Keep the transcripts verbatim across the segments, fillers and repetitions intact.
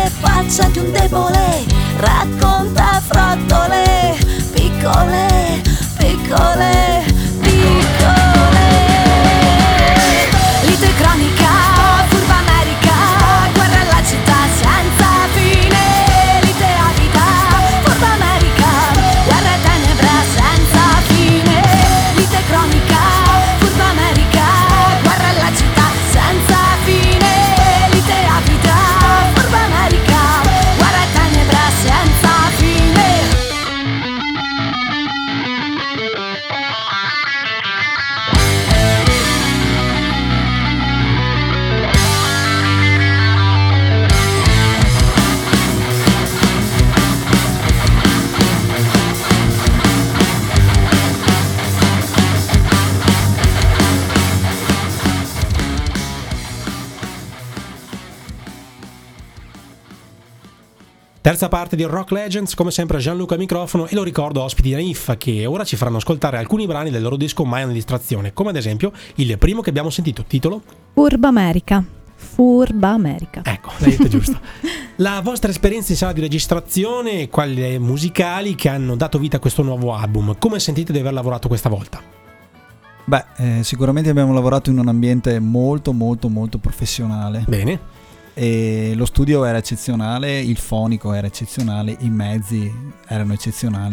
faccia di un debole, racconta frottole piccole, piccole, piccole. Lite cronica, furba America, guerra alla città senza fine. Lite abita, furba America, guerra e tenebra senza fine. Lite cronica, furba America, guerra alla città senza fine. Lite abita, furba America, guerra e tenebra senza fine. Terza parte di Rock Legends, come sempre Gianluca al microfono, e lo ricordo ospiti di Naif che ora ci faranno ascoltare alcuni brani del loro disco Mai una distrazione, come ad esempio il primo che abbiamo sentito, titolo Furba America. Furba America. Ecco, l'hai detto giusto. La vostra esperienza in sala di registrazione, quelle musicali che hanno dato vita a questo nuovo album, come sentite di aver lavorato questa volta? Beh, eh, sicuramente abbiamo lavorato in un ambiente molto molto molto professionale. Bene. E lo studio era eccezionale, il fonico era eccezionale, i mezzi erano eccezionali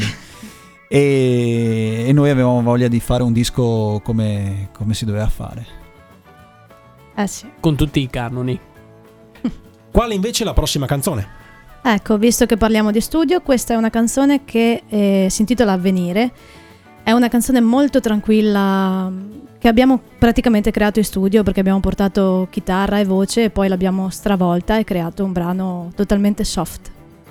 e, e noi avevamo voglia di fare un disco come, come si doveva fare. Eh sì. Con tutti i canoni. Quale invece è la prossima canzone? Ecco, visto che parliamo di studio, questa è una canzone che eh, si intitola Avvenire. È una canzone molto tranquilla che abbiamo praticamente creato in studio, perché abbiamo portato chitarra e voce e poi l'abbiamo stravolta e creato un brano totalmente soft.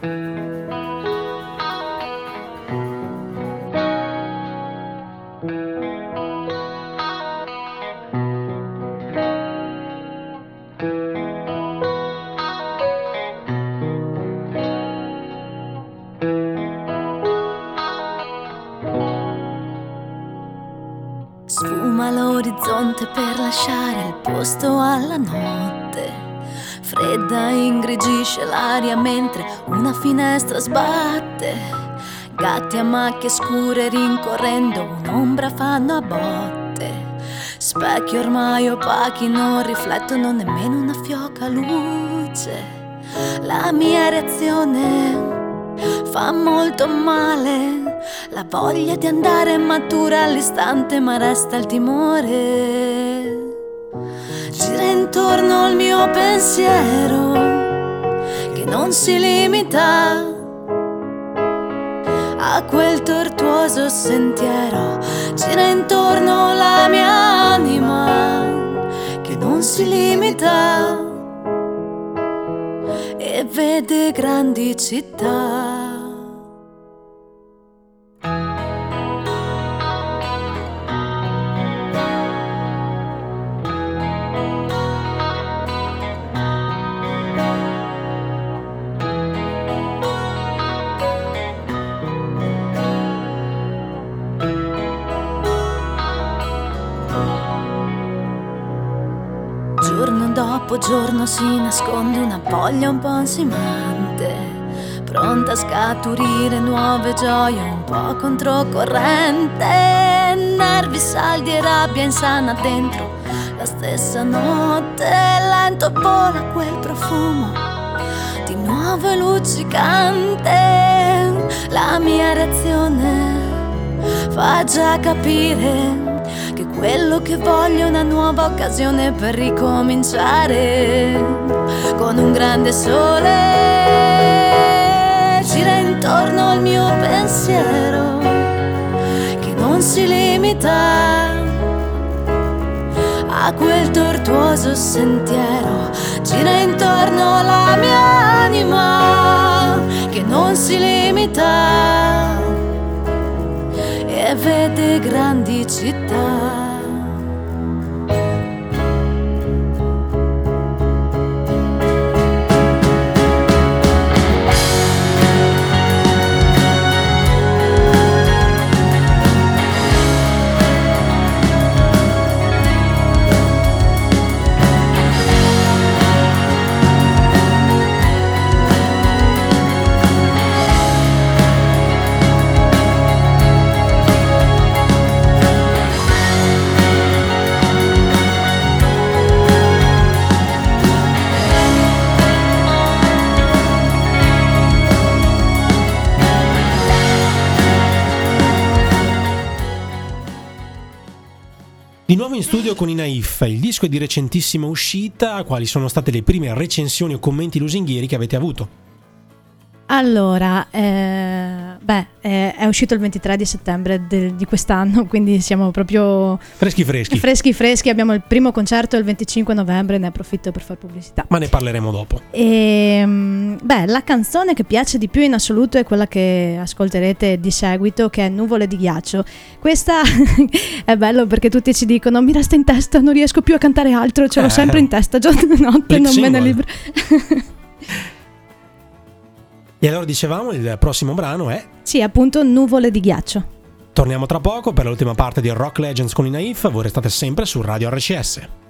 Sfuma l'orizzonte per lasciare il posto alla notte. Fredda ingrigisce l'aria mentre una finestra sbatte. Gatti a macchie scure rincorrendo un'ombra fanno a botte. Specchi ormai opachi non riflettono nemmeno una fioca luce. La mia reazione fa molto male. La voglia di andare matura all'istante, ma resta il timore. Gira intorno al mio pensiero che non si limita a quel tortuoso sentiero. Gira intorno la mia anima che non si limita e vede grandi città. Giorno dopo giorno si nasconde una voglia un po' ansimante, pronta a scaturire nuove gioie un po' controcorrente. Nervi saldi e rabbia insana dentro la stessa notte. Lento vola quel profumo di nuovo e luccicante. La mia reazione fa già capire che quello che voglio è una nuova occasione per ricominciare. Con un grande sole gira intorno al mio pensiero che non si limita a quel tortuoso sentiero. Gira intorno la mia anima che non si limita e vede grandi città. Di nuovo in studio con i Naif, il disco è di recentissima uscita, quali sono state le prime recensioni o commenti lusinghieri che avete avuto? Allora, eh, beh, è, è uscito il ventitré di settembre del- di quest'anno, quindi siamo proprio Freschi freschi, freschi freschi, abbiamo il primo concerto il venticinque novembre, ne approfitto per fare pubblicità. ma ne parleremo dopo. E, mm, beh, la canzone che piace di più in assoluto è quella che ascolterete di seguito, che è Nuvole di ghiaccio. Questa è bello perché tutti ci dicono mi resta in testa, non riesco più a cantare altro, ce l'ho Eh. sempre in testa giorno e notte, Lead non me ne single. libero. E allora dicevamo, il prossimo brano è... Sì, appunto, Nuvole di ghiaccio. Torniamo tra poco per l'ultima parte di Rock Legends con i Naif, voi restate sempre su Radio R C S.